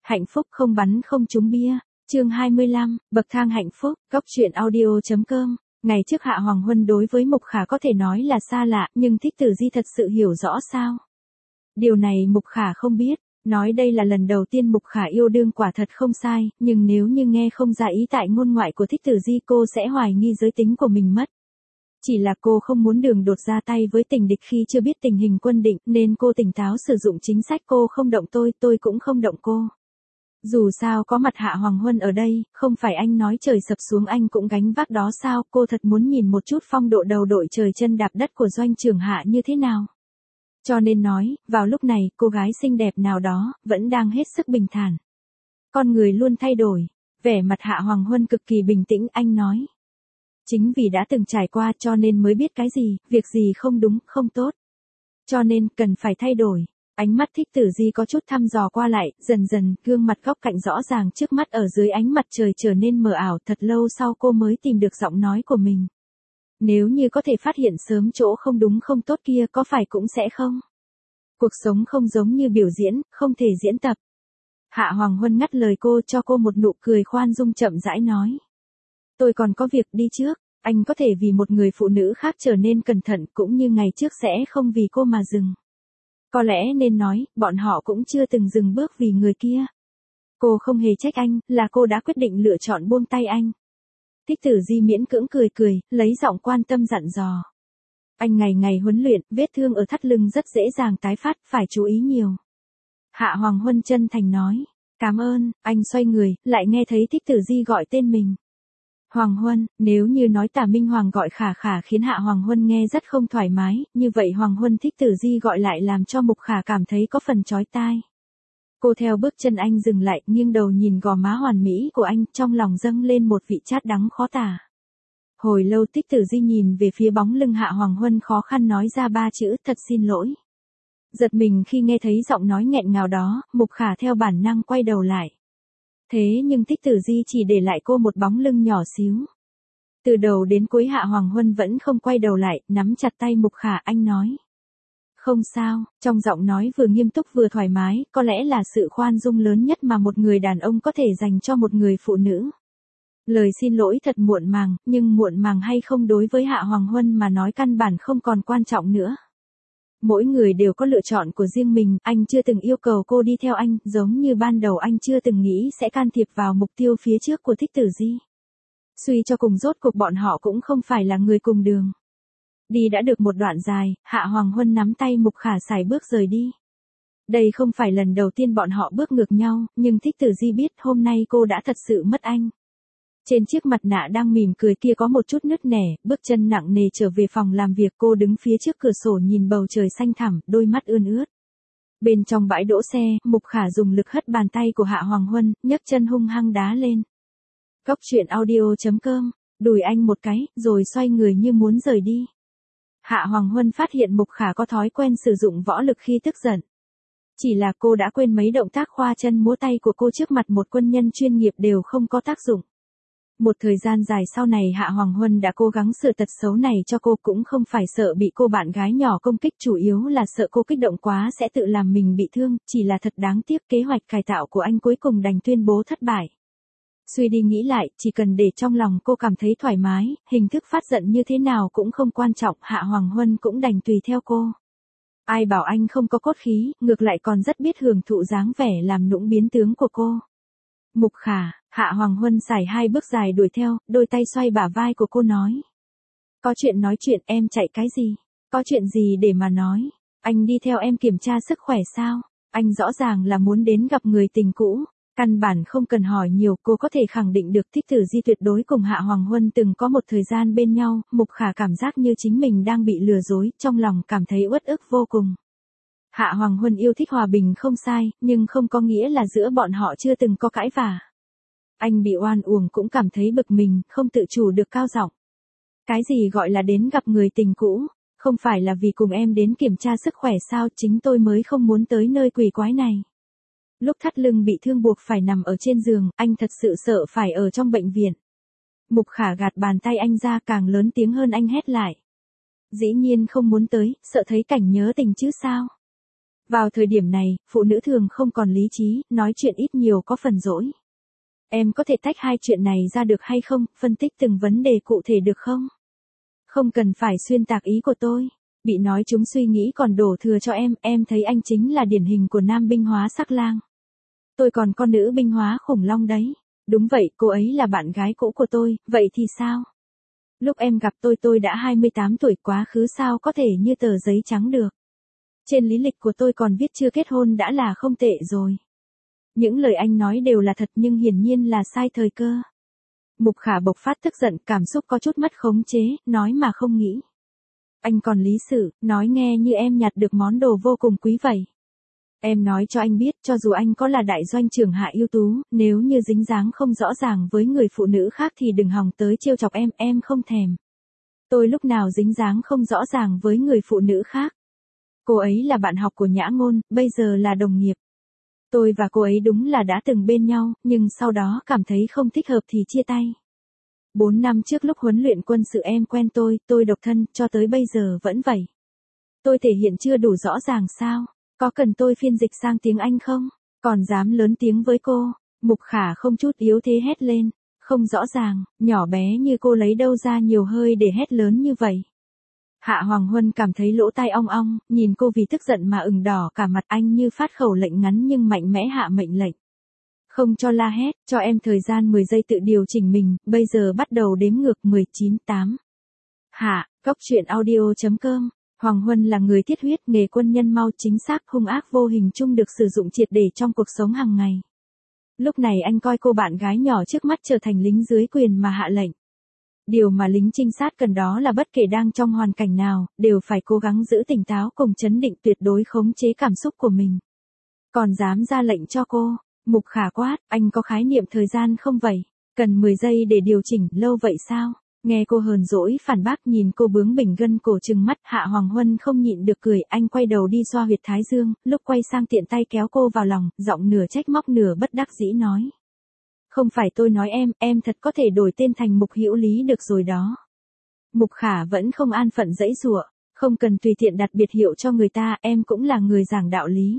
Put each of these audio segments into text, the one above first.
Hạnh phúc không bắn không trúng bia. Chương 25, bậc thang hạnh phúc, góc truyện audio.com. Ngày trước Hạ Hoàng Huân đối với Mục Khả có thể nói là xa lạ, nhưng Thích Tử Di thật sự hiểu rõ sao? Điều này Mục Khả không biết, nói đây là lần đầu tiên Mục Khả yêu đương quả thật không sai, nhưng nếu như nghe không ra ý tại ngôn ngoại của Thích Tử Di cô sẽ hoài nghi giới tính của mình mất. Chỉ là cô không muốn đường đột ra tay với tình địch khi chưa biết tình hình quân định, nên cô tỉnh táo sử dụng chính sách cô không động tôi cũng không động cô. Dù sao có mặt Hạ Hoàng Huân ở đây, không phải anh nói trời sập xuống anh cũng gánh vác đó sao, cô thật muốn nhìn một chút phong độ đầu đội trời chân đạp đất của Doanh Trường Hạ như thế nào. Cho nên nói, vào lúc này, cô gái xinh đẹp nào đó, vẫn đang hết sức bình thản. Con người luôn thay đổi, vẻ mặt Hạ Hoàng Huân cực kỳ bình tĩnh, anh nói. Chính vì đã từng trải qua cho nên mới biết cái gì, việc gì không đúng, không tốt. Cho nên, cần phải thay đổi. Ánh mắt Thích Tử Di có chút thăm dò qua lại, dần dần, gương mặt góc cạnh rõ ràng trước mắt ở dưới ánh mặt trời trở nên mờ ảo, thật lâu sau cô mới tìm được giọng nói của mình. Nếu như có thể phát hiện sớm chỗ không đúng không tốt kia có phải cũng sẽ không? Cuộc sống không giống như biểu diễn, không thể diễn tập. Hạ Hoàng Huân ngắt lời cô cho cô một nụ cười khoan dung chậm rãi nói. Tôi còn có việc đi trước, anh có thể vì một người phụ nữ khác trở nên cẩn thận cũng như ngày trước sẽ không vì cô mà dừng. Có lẽ nên nói, bọn họ cũng chưa từng dừng bước vì người kia. Cô không hề trách anh, là cô đã quyết định lựa chọn buông tay anh. Thích Tử Di miễn cưỡng cười, lấy giọng quan tâm dặn dò. Anh ngày ngày huấn luyện, vết thương ở thắt lưng rất dễ dàng tái phát, phải chú ý nhiều. Hạ Hoàng Huân chân thành nói. Cảm ơn, anh xoay người, lại nghe thấy Thích Tử Di gọi tên mình. Hoàng Huân, nếu như nói Tả Minh Hoàng gọi Khả Khả khiến Hạ Hoàng Huân nghe rất không thoải mái, như vậy Hoàng Huân Thích Tử Di gọi lại làm cho Mục Khả cảm thấy có phần chói tai. Cô theo bước chân anh dừng lại, nghiêng đầu nhìn gò má hoàn mỹ của anh, trong lòng dâng lên một vị chát đắng khó tả. Hồi lâu Thích Tử Di nhìn về phía bóng lưng Hạ Hoàng Huân khó khăn nói ra ba chữ, thật xin lỗi. Giật mình khi nghe thấy giọng nói nghẹn ngào đó, Mục Khả theo bản năng quay đầu lại. Thế nhưng Thích Tử Di chỉ để lại cô một bóng lưng nhỏ xíu. Từ đầu đến cuối Hạ Hoàng Huân vẫn không quay đầu lại, nắm chặt tay Mục Khả, anh nói. Không sao, trong giọng nói vừa nghiêm túc vừa thoải mái, có lẽ là sự khoan dung lớn nhất mà một người đàn ông có thể dành cho một người phụ nữ. Lời xin lỗi thật muộn màng, nhưng muộn màng hay không đối với Hạ Hoàng Huân mà nói căn bản không còn quan trọng nữa. Mỗi người đều có lựa chọn của riêng mình, anh chưa từng yêu cầu cô đi theo anh, giống như ban đầu anh chưa từng nghĩ sẽ can thiệp vào mục tiêu phía trước của Thích Tử Di. Suy cho cùng rốt cuộc bọn họ cũng không phải là người cùng đường. Đi đã được một đoạn dài, Hạ Hoàng Huân nắm tay Mục Khả sải bước rời đi. Đây không phải lần đầu tiên bọn họ bước ngược nhau, nhưng Thích Tử Di biết hôm nay cô đã thật sự mất anh. Trên chiếc mặt nạ đang mỉm cười kia có một chút nứt nẻ, bước chân nặng nề trở về phòng làm việc, cô đứng phía trước cửa sổ nhìn bầu trời xanh thẳm, đôi mắt ươn ướt. Bên trong bãi đỗ xe, Mục Khả dùng lực hất bàn tay của Hạ Hoàng Huân, nhấc chân hung hăng đá lên. Góc truyện audio.com, đùi anh một cái, rồi xoay người như muốn rời đi. Hạ Hoàng Huân phát hiện Mục Khả có thói quen sử dụng võ lực khi tức giận. Chỉ là cô đã quên mấy động tác khoa chân múa tay của cô trước mặt một quân nhân chuyên nghiệp đều không có tác dụng. Một thời gian dài sau này Hạ Hoàng Huân đã cố gắng sửa tật xấu này cho cô, cũng không phải sợ bị cô bạn gái nhỏ công kích, chủ yếu là sợ cô kích động quá sẽ tự làm mình bị thương, chỉ là thật đáng tiếc kế hoạch cải tạo của anh cuối cùng đành tuyên bố thất bại. Suy đi nghĩ lại, chỉ cần để trong lòng cô cảm thấy thoải mái, hình thức phát giận như thế nào cũng không quan trọng, Hạ Hoàng Huân cũng đành tùy theo cô. Ai bảo anh không có cốt khí, ngược lại còn rất biết hưởng thụ dáng vẻ làm nũng biến tướng của cô. Mục Khả, Hạ Hoàng Huân sải hai bước dài đuổi theo, đôi tay xoay bả vai của cô nói. Có chuyện nói chuyện, em chạy cái gì? Có chuyện gì để mà nói? Anh đi theo em kiểm tra sức khỏe sao? Anh rõ ràng là muốn đến gặp người tình cũ. Căn bản không cần hỏi nhiều, cô có thể khẳng định được Thích Tử Di tuyệt đối cùng Hạ Hoàng Huân từng có một thời gian bên nhau. Mục Khả cảm giác như chính mình đang bị lừa dối, trong lòng cảm thấy uất ức vô cùng. Hạ Hoàng Huân yêu thích hòa bình không sai, nhưng không có nghĩa là giữa bọn họ chưa từng có cãi vả. Anh bị oan uổng cũng cảm thấy bực mình, không tự chủ được cao giọng. Cái gì gọi là đến gặp người tình cũ? Không phải là vì cùng em đến kiểm tra sức khỏe sao? Chính tôi mới không muốn tới nơi quỷ quái này. Lúc thắt lưng bị thương buộc phải nằm ở trên giường, anh thật sự sợ phải ở trong bệnh viện. Mục Khả gạt bàn tay anh ra, càng lớn tiếng hơn anh hét lại. Dĩ nhiên không muốn tới, sợ thấy cảnh nhớ tình chứ sao? Vào thời điểm này, phụ nữ thường không còn lý trí, nói chuyện ít nhiều có phần dỗi. Em có thể tách hai chuyện này ra được hay không, phân tích từng vấn đề cụ thể được không? Không cần phải xuyên tạc ý của tôi. Bị nói chúng suy nghĩ còn đổ thừa cho em thấy anh chính là điển hình của nam binh hóa sắc lang. Tôi còn con nữ binh hóa khủng long đấy. Đúng vậy, cô ấy là bạn gái cũ của tôi, vậy thì sao? Lúc em gặp tôi đã 28 tuổi, quá khứ sao có thể như tờ giấy trắng được. Trên lý lịch của tôi còn viết chưa kết hôn đã là không tệ rồi. Những lời anh nói đều là thật nhưng hiển nhiên là sai thời cơ. Mục Khả bộc phát tức giận, cảm xúc có chút mất khống chế, nói mà không nghĩ. Anh còn lý sự, nói nghe như em nhặt được món đồ vô cùng quý vậy. Em nói cho anh biết, cho dù anh có là đại doanh trưởng hạ ưu tú, nếu như dính dáng không rõ ràng với người phụ nữ khác thì đừng hòng tới trêu chọc em không thèm. Tôi lúc nào dính dáng không rõ ràng với người phụ nữ khác. Cô ấy là bạn học của Nhã Ngôn, bây giờ là đồng nghiệp. Tôi và cô ấy đúng là đã từng bên nhau, nhưng sau đó cảm thấy không thích hợp thì chia tay. 4 năm trước lúc huấn luyện quân sự em quen tôi độc thân, cho tới bây giờ vẫn vậy. Tôi thể hiện chưa đủ rõ ràng sao? Có cần tôi phiên dịch sang tiếng Anh không? Còn dám lớn tiếng với cô? Mục Khả không chút yếu thế hét lên. Không rõ ràng, nhỏ bé như cô lấy đâu ra nhiều hơi để hét lớn như vậy? Hạ Hoàng Huân cảm thấy lỗ tai ong ong, nhìn cô vì tức giận mà ửng đỏ cả mặt, anh như phát khẩu lệnh ngắn nhưng mạnh mẽ hạ mệnh lệnh. Không cho la hét, cho em thời gian 10 giây tự điều chỉnh mình, bây giờ bắt đầu đếm ngược 19, 8. Hạ, Góc Truyện Audio.com. Hoàng Huân là người thiết huyết, nghề quân nhân mau, chính xác, hung ác vô hình chung được sử dụng triệt để trong cuộc sống hàng ngày. Lúc này anh coi cô bạn gái nhỏ trước mắt trở thành lính dưới quyền mà hạ lệnh. Điều mà lính trinh sát cần đó là bất kể đang trong hoàn cảnh nào, đều phải cố gắng giữ tỉnh táo cùng trấn định, tuyệt đối khống chế cảm xúc của mình. Còn dám ra lệnh cho cô? Mục Khả quát, anh có khái niệm thời gian không vậy? Cần 10 giây để điều chỉnh, lâu vậy sao? Nghe cô hờn dỗi phản bác, nhìn cô bướng bỉnh gân cổ trừng mắt, Hạ Hoàng Huân không nhịn được cười, anh quay đầu đi xoa huyệt thái dương, lúc quay sang tiện tay kéo cô vào lòng, giọng nửa trách móc nửa bất đắc dĩ nói. Không phải tôi nói em thật có thể đổi tên thành Mục Hữu Lý được rồi đó. Mục Khả vẫn không an phận giãy giụa, không cần tùy tiện đặt biệt hiệu cho người ta, em cũng là người giảng đạo lý.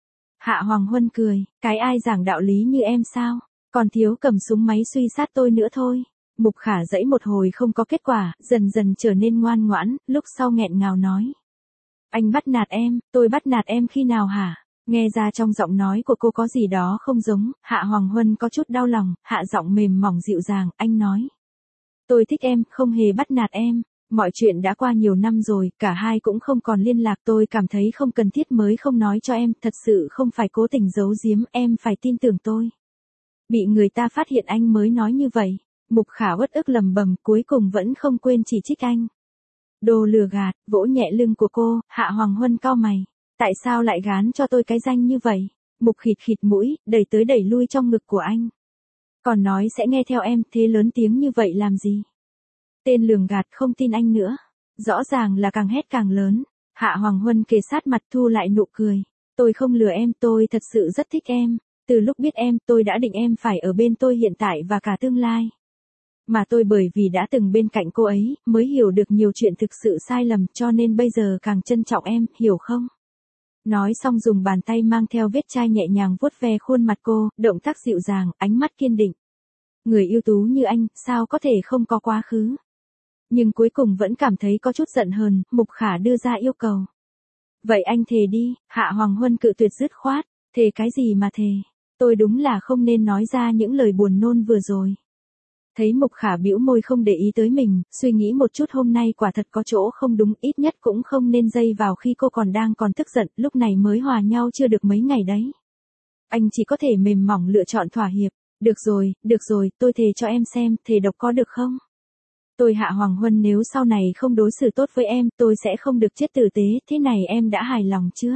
Hạ Hoàng Huân cười, cái ai giảng đạo lý như em sao, còn thiếu cầm súng máy suy sát tôi nữa thôi. Mục Khả giãy một hồi không có kết quả, dần dần trở nên ngoan ngoãn, lúc sau nghẹn ngào nói. Anh bắt nạt em, tôi bắt nạt em khi nào hả? Nghe ra trong giọng nói của cô có gì đó không giống, Hạ Hoàng Huân có chút đau lòng, hạ giọng mềm mỏng dịu dàng, anh nói. Tôi thích em, không hề bắt nạt em. Mọi chuyện đã qua nhiều năm rồi, cả hai cũng không còn liên lạc, tôi cảm thấy không cần thiết mới không nói cho em, thật sự không phải cố tình giấu giếm, em phải tin tưởng tôi. Bị người ta phát hiện anh mới nói như vậy. Mục Khả uất ức lầm bầm, cuối cùng vẫn không quên chỉ trích anh. Đồ lừa gạt, vỗ nhẹ lưng của cô, Hạ Hoàng Huân cau mày. Tại sao lại gán cho tôi cái danh như vậy? Mục khịt khịt mũi, đẩy tới đẩy lui trong ngực của anh. Còn nói sẽ nghe theo em, thế lớn tiếng như vậy làm gì? Tên lường gạt, không tin anh nữa. Rõ ràng là càng hét càng lớn. Hạ Hoàng Huân kề sát mặt thu lại nụ cười. Tôi không lừa em, tôi thật sự rất thích em. Từ lúc biết em, tôi đã định em phải ở bên tôi hiện tại và cả tương lai. Mà tôi bởi vì đã từng bên cạnh cô ấy, mới hiểu được nhiều chuyện thực sự sai lầm, cho nên bây giờ càng trân trọng em, hiểu không? Nói xong dùng bàn tay mang theo vết chai nhẹ nhàng vuốt ve khuôn mặt cô, động tác dịu dàng, ánh mắt kiên định. Người ưu tú như anh, sao có thể không có quá khứ? Nhưng cuối cùng vẫn cảm thấy có chút giận hờn, Mục Khả đưa ra yêu cầu. Vậy anh thề đi, Hạ Hoàng Huân cự tuyệt dứt khoát, thề cái gì mà thề? Tôi đúng là không nên nói ra những lời buồn nôn vừa rồi. Thấy Mục Khả bĩu môi không để ý tới mình, suy nghĩ một chút hôm nay quả thật có chỗ không đúng, ít nhất cũng không nên dây vào khi cô còn tức giận, lúc này mới hòa nhau chưa được mấy ngày đấy. Anh chỉ có thể mềm mỏng lựa chọn thỏa hiệp. Được rồi, tôi thề cho em xem, thề độc có được không? Tôi Hạ Hoàng Huân nếu sau này không đối xử tốt với em, tôi sẽ không được chết tử tế, thế này em đã hài lòng chưa?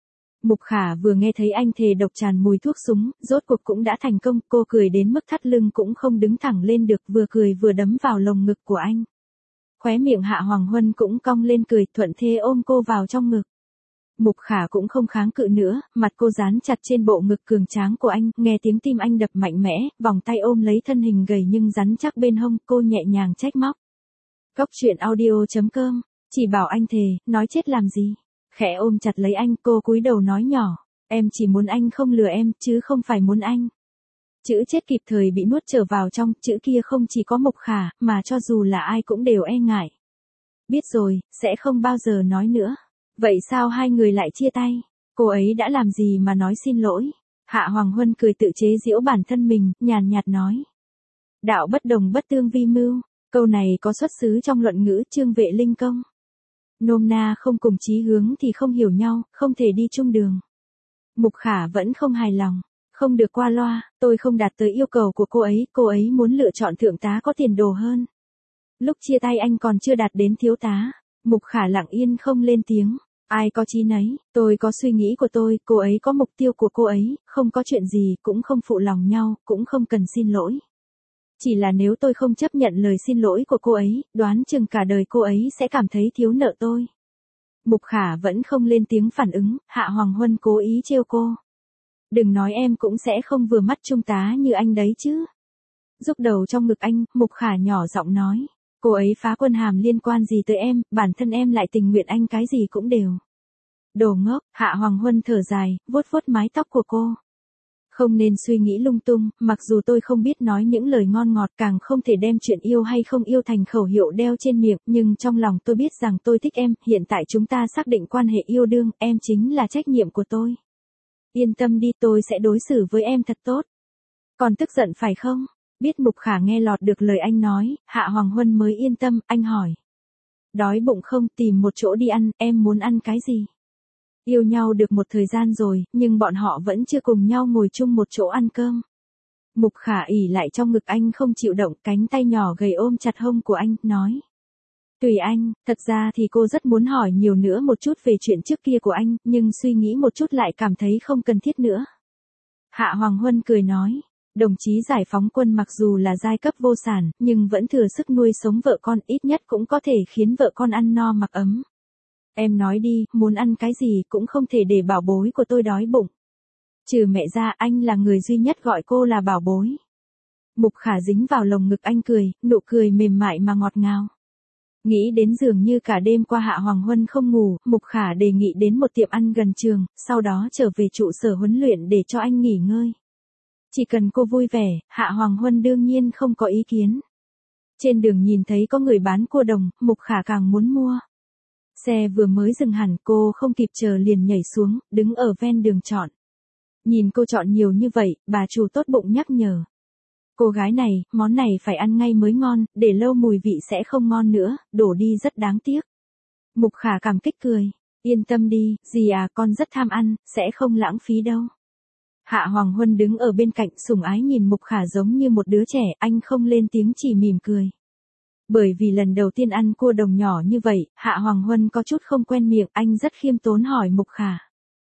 Mục Khả vừa nghe thấy anh thề độc tràn mùi thuốc súng, rốt cuộc cũng đã thành công, cô cười đến mức thắt lưng cũng không đứng thẳng lên được, vừa cười vừa đấm vào lồng ngực của anh. Khóe miệng Hạ Hoàng Huân cũng cong lên cười, thuận thế ôm cô vào trong ngực. Mục Khả cũng không kháng cự nữa, mặt cô dán chặt trên bộ ngực cường tráng của anh, nghe tiếng tim anh đập mạnh mẽ, vòng tay ôm lấy thân hình gầy nhưng rắn chắc bên hông, cô nhẹ nhàng trách móc. Góc Truyện Audio.com, chỉ bảo anh thề, nói chết làm gì? Khẽ ôm chặt lấy anh, cô cúi đầu nói nhỏ, em chỉ muốn anh không lừa em, chứ không phải muốn anh. Chữ chết kịp thời bị nuốt trở vào trong, chữ kia không chỉ có Mục Khả, mà cho dù là ai cũng đều e ngại. Biết rồi, sẽ không bao giờ nói nữa. Vậy sao hai người lại chia tay? Cô ấy đã làm gì mà nói xin lỗi? Hạ Hoàng Huân cười tự chế giễu bản thân mình, nhàn nhạt nói. Đạo bất đồng bất tương vi mưu. Câu này có xuất xứ trong luận ngữ Trương Vệ Linh Công. Nôm na không cùng chí hướng thì không hiểu nhau, không thể đi chung đường. Mục Khả vẫn không hài lòng. Không được qua loa, tôi không đạt tới yêu cầu của cô ấy muốn lựa chọn thượng tá có tiền đồ hơn. Lúc chia tay anh còn chưa đạt đến thiếu tá. Mục Khả lặng yên không lên tiếng. Ai có chí nấy, tôi có suy nghĩ của tôi, cô ấy có mục tiêu của cô ấy, không có chuyện gì, cũng không phụ lòng nhau, cũng không cần xin lỗi. Chỉ là nếu tôi không chấp nhận lời xin lỗi của cô ấy, đoán chừng cả đời cô ấy sẽ cảm thấy thiếu nợ tôi. Mục Khả vẫn không lên tiếng phản ứng, Hạ Hoàng Huân cố ý trêu cô. Đừng nói em cũng sẽ không vừa mắt trung tá như anh đấy chứ. Rúc đầu trong ngực anh, Mục Khả nhỏ giọng nói. Cô ấy phá quân hàm liên quan gì tới em, bản thân em lại tình nguyện anh cái gì cũng đều. Đồ ngốc, Hạ Hoàng Huân thở dài, vuốt vuốt mái tóc của cô. Không nên suy nghĩ lung tung, mặc dù tôi không biết nói những lời ngon ngọt, càng không thể đem chuyện yêu hay không yêu thành khẩu hiệu đeo trên miệng, nhưng trong lòng tôi biết rằng tôi thích em, hiện tại chúng ta xác định quan hệ yêu đương, em chính là trách nhiệm của tôi. Yên tâm đi, tôi sẽ đối xử với em thật tốt. Còn tức giận phải không? Biết Mục Khả nghe lọt được lời anh nói, Hạ Hoàng Huân mới yên tâm, anh hỏi. Đói bụng không, tìm một chỗ đi ăn, em muốn ăn cái gì? Yêu nhau được một thời gian rồi, nhưng bọn họ vẫn chưa cùng nhau ngồi chung một chỗ ăn cơm. Mục Khả ỉ lại trong ngực anh không chịu động, cánh tay nhỏ gầy ôm chặt hông của anh, nói. Tùy anh, thật ra thì cô rất muốn hỏi nhiều nữa một chút về chuyện trước kia của anh, nhưng suy nghĩ một chút lại cảm thấy không cần thiết nữa. Hạ Hoàng Huân cười nói. Đồng chí giải phóng quân mặc dù là giai cấp vô sản, nhưng vẫn thừa sức nuôi sống vợ con, ít nhất cũng có thể khiến vợ con ăn no mặc ấm. Em nói đi, muốn ăn cái gì cũng không thể để bảo bối của tôi đói bụng. Trừ mẹ ra, anh là người duy nhất gọi cô là bảo bối. Mục Khả dính vào lồng ngực anh cười, nụ cười mềm mại mà ngọt ngào. Nghĩ đến dường như cả đêm qua Hạ Hoàng Huân không ngủ, Mục Khả đề nghị đến một tiệm ăn gần trường, sau đó trở về trụ sở huấn luyện để cho anh nghỉ ngơi. Chỉ cần cô vui vẻ, Hạ Hoàng Huân đương nhiên không có ý kiến. Trên đường nhìn thấy có người bán cua đồng, Mục Khả càng muốn mua. Xe vừa mới dừng hẳn, cô không kịp chờ liền nhảy xuống, đứng ở ven đường chọn. Nhìn cô chọn nhiều như vậy, bà chủ tốt bụng nhắc nhở. Cô gái này, món này phải ăn ngay mới ngon, để lâu mùi vị sẽ không ngon nữa, đổ đi rất đáng tiếc. Mục Khả cảm kích cười. Yên tâm đi, dì à, con rất tham ăn, sẽ không lãng phí đâu. Hạ Hoàng Huân đứng ở bên cạnh sủng ái nhìn Mục Khả giống như một đứa trẻ, anh không lên tiếng chỉ mỉm cười. Bởi vì lần đầu tiên ăn cua đồng nhỏ như vậy, Hạ Hoàng Huân có chút không quen miệng, anh rất khiêm tốn hỏi Mục Khả.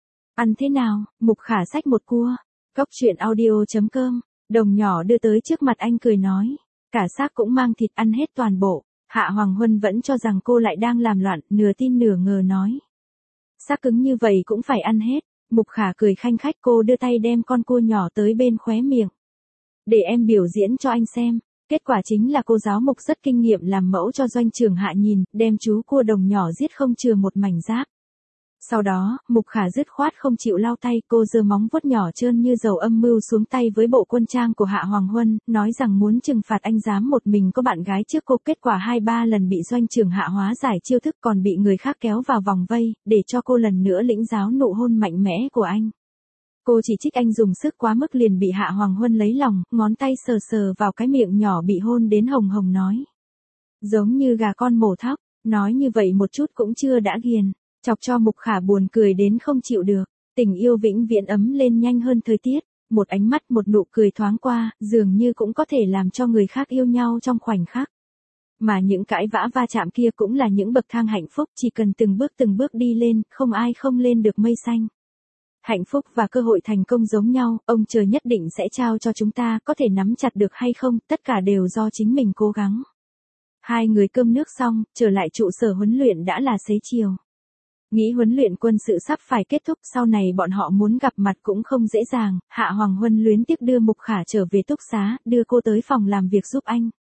Ăn thế nào? Mục Khả xách một cua. Cóc truyện audio.com, đồng nhỏ đưa tới trước mặt anh cười nói. Cả xác cũng mang thịt, ăn hết toàn bộ. Hạ Hoàng Huân vẫn cho rằng cô lại đang làm loạn, nửa tin nửa ngờ nói. Xác cứng như vậy cũng phải ăn hết. Mục Khả cười khanh khách, cô đưa tay đem con cua nhỏ tới bên khóe miệng. Để em biểu diễn cho anh xem. Kết quả chính là cô giáo Mục rất kinh nghiệm làm mẫu cho doanh trưởng Hạ nhìn, đem chú cua đồng nhỏ giết không chừa một mảnh giáp. Sau đó, Mục Khả dứt khoát không chịu lau tay, cô giơ móng vuốt nhỏ trơn như dầu âm mưu xuống tay với bộ quân trang của Hạ Hoàng Huân, nói rằng muốn trừng phạt anh dám một mình có bạn gái trước cô. Kết quả 2-3 lần bị doanh trưởng Hạ hóa giải chiêu thức, còn bị người khác kéo vào vòng vây, để cho cô lần nữa lĩnh giáo nụ hôn mạnh mẽ của anh. Cô chỉ trích anh dùng sức quá mức liền bị Hạ Hoàng Huân lấy lòng, ngón tay sờ sờ vào cái miệng nhỏ bị hôn đến hồng hồng nói. Giống như gà con mổ thóc, nói như vậy một chút cũng chưa đã ghiền, chọc cho Mục Khả buồn cười đến không chịu được. Tình yêu vĩnh viễn ấm lên nhanh hơn thời tiết, một ánh mắt một nụ cười thoáng qua, dường như cũng có thể làm cho người khác yêu nhau trong khoảnh khắc. Mà những cãi vã va chạm kia cũng là những bậc thang hạnh phúc, chỉ cần từng bước đi lên, không ai không lên được mây xanh. Hạnh phúc và cơ hội thành công giống nhau, ông trời nhất định sẽ trao cho chúng ta, có thể nắm chặt được hay không, tất cả đều do chính mình cố gắng. Hai người cơm nước xong, trở lại trụ sở huấn luyện đã là xế chiều. Nghĩ huấn luyện quân sự sắp phải kết thúc, sau này bọn họ muốn gặp mặt cũng không dễ dàng, Hạ Hoàng Huân luyến tiếc đưa Mục Khả trở về túc xá, đưa cô tới phòng làm việc giúp anh.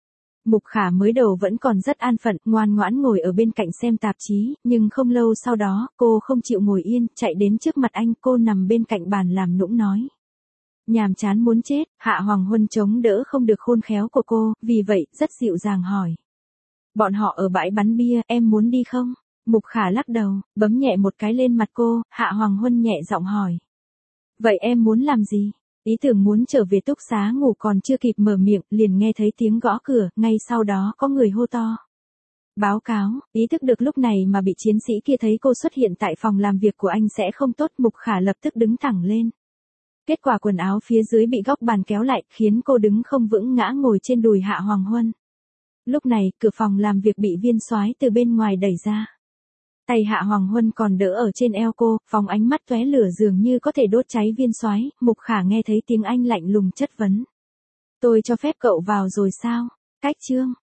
Mục Khả mới đầu vẫn còn rất an phận, ngoan ngoãn ngồi ở bên cạnh xem tạp chí, nhưng không lâu sau đó, cô không chịu ngồi yên, chạy đến trước mặt anh, cô nằm bên cạnh bàn làm nũng nói. Nhàm chán muốn chết, Hạ Hoàng Huân chống đỡ không được khôn khéo của cô, vì vậy, rất dịu dàng hỏi. Bọn họ ở bãi bắn bia, em muốn đi không? Mục Khả lắc đầu, bấm nhẹ một cái lên mặt cô, Hạ Hoàng Huân nhẹ giọng hỏi. Vậy em muốn làm gì? Ý tưởng muốn trở về túc xá ngủ còn chưa kịp mở miệng, liền nghe thấy tiếng gõ cửa, ngay sau đó có người hô to. Báo cáo, ý thức được lúc này mà bị chiến sĩ kia thấy cô xuất hiện tại phòng làm việc của anh sẽ không tốt, Mục Khả lập tức đứng thẳng lên. Kết quả quần áo phía dưới bị góc bàn kéo lại, khiến cô đứng không vững ngã ngồi trên đùi Hạ Hoàng Huân. Lúc này, cửa phòng làm việc bị Viên Soái từ bên ngoài đẩy ra. Tay Hạ Hoàng Huân còn đỡ ở trên eo cô, phóng ánh mắt tóe lửa dường như có thể đốt cháy Viên Soái. Mục Khả nghe thấy tiếng anh lạnh lùng chất vấn. Tôi cho phép cậu vào rồi sao? Cách chương.